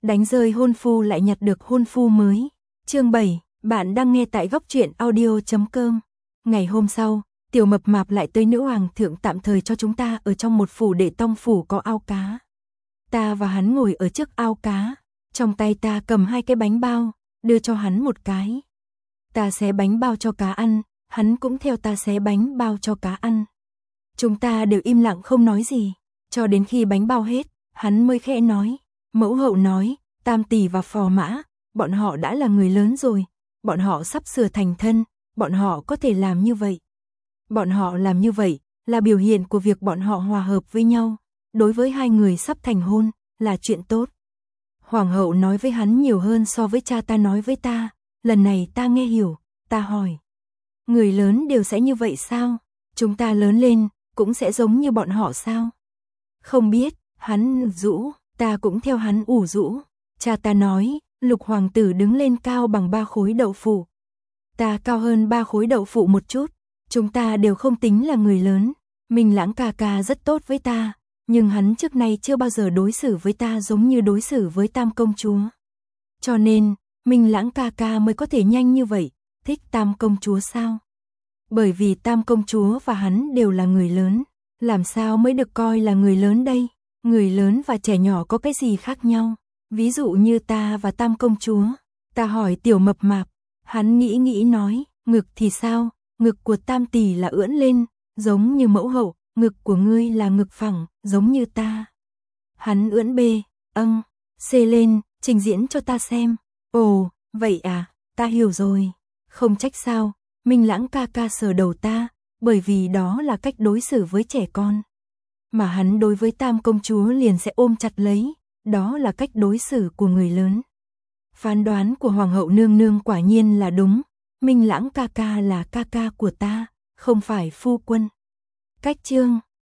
Đánh rơi hôn phu lại nhặt được hôn phu mới. Chương 7, bạn đang nghe tại góc truyện audio.com. Ngày hôm sau, Tiểu Mập Mạp lại tới nữ hoàng thượng tạm thời cho chúng ta ở trong một phủ để tông phủ có ao cá. Ta và hắn ngồi ở trước ao cá, trong tay ta cầm 2 cái bánh bao, đưa cho hắn một cái. Ta xé bánh bao cho cá ăn, hắn cũng theo ta xé bánh bao cho cá ăn. Chúng ta đều im lặng không nói gì, cho đến khi bánh bao hết, hắn mới khẽ nói. Mẫu hậu nói, Tam tỷ và Phò Mã, bọn họ đã là người lớn rồi, bọn họ sắp sửa thành thân, bọn họ có thể làm như vậy. Bọn họ làm như vậy là biểu hiện của việc bọn họ hòa hợp với nhau, đối với 2 người sắp thành hôn, là chuyện tốt. Hoàng hậu nói với hắn nhiều hơn so với cha ta nói với ta, lần này ta nghe hiểu, ta hỏi. Người lớn đều sẽ như vậy sao? Chúng ta lớn lên, cũng sẽ giống như bọn họ sao? Không biết, hắn rũ, ta cũng theo hắn ủ rũ. Cha ta nói, Lục hoàng tử đứng lên cao bằng 3 khối đậu phụ. Ta cao hơn 3 khối đậu phụ một chút, chúng ta đều không tính là người lớn. Minh Lãng ca ca rất tốt với ta, nhưng hắn trước nay chưa bao giờ đối xử với ta giống như đối xử với Tam công chúa. Cho nên, Minh Lãng ca ca mới có thể nhanh như vậy, thích Tam công chúa sao? Bởi vì Tam công chúa và hắn đều là người lớn, làm sao mới được coi là người lớn đây? Người lớn và trẻ nhỏ có cái gì khác nhau? Ví dụ như ta và Tam công chúa. Ta hỏi Tiểu Mập Mạp, hắn nghĩ nói, ngực thì sao? Ngực của Tam tỷ là ưỡn lên, giống như mẫu hậu, ngực của ngươi là ngực phẳng, giống như ta. Hắn ưỡn bê, C lên, trình diễn cho ta xem. Ồ, vậy à, ta hiểu rồi. Không trách sao, Minh Lãng ca ca sờ đầu ta, bởi vì đó là cách đối xử với trẻ con. Mà hắn đối với Tam công chúa liền sẽ ôm chặt lấy, đó là cách đối xử của người lớn. Phán đoán của Hoàng hậu nương nương quả nhiên là đúng, Minh Lãng ca ca là ca ca của ta, không phải phu quân. Cách chương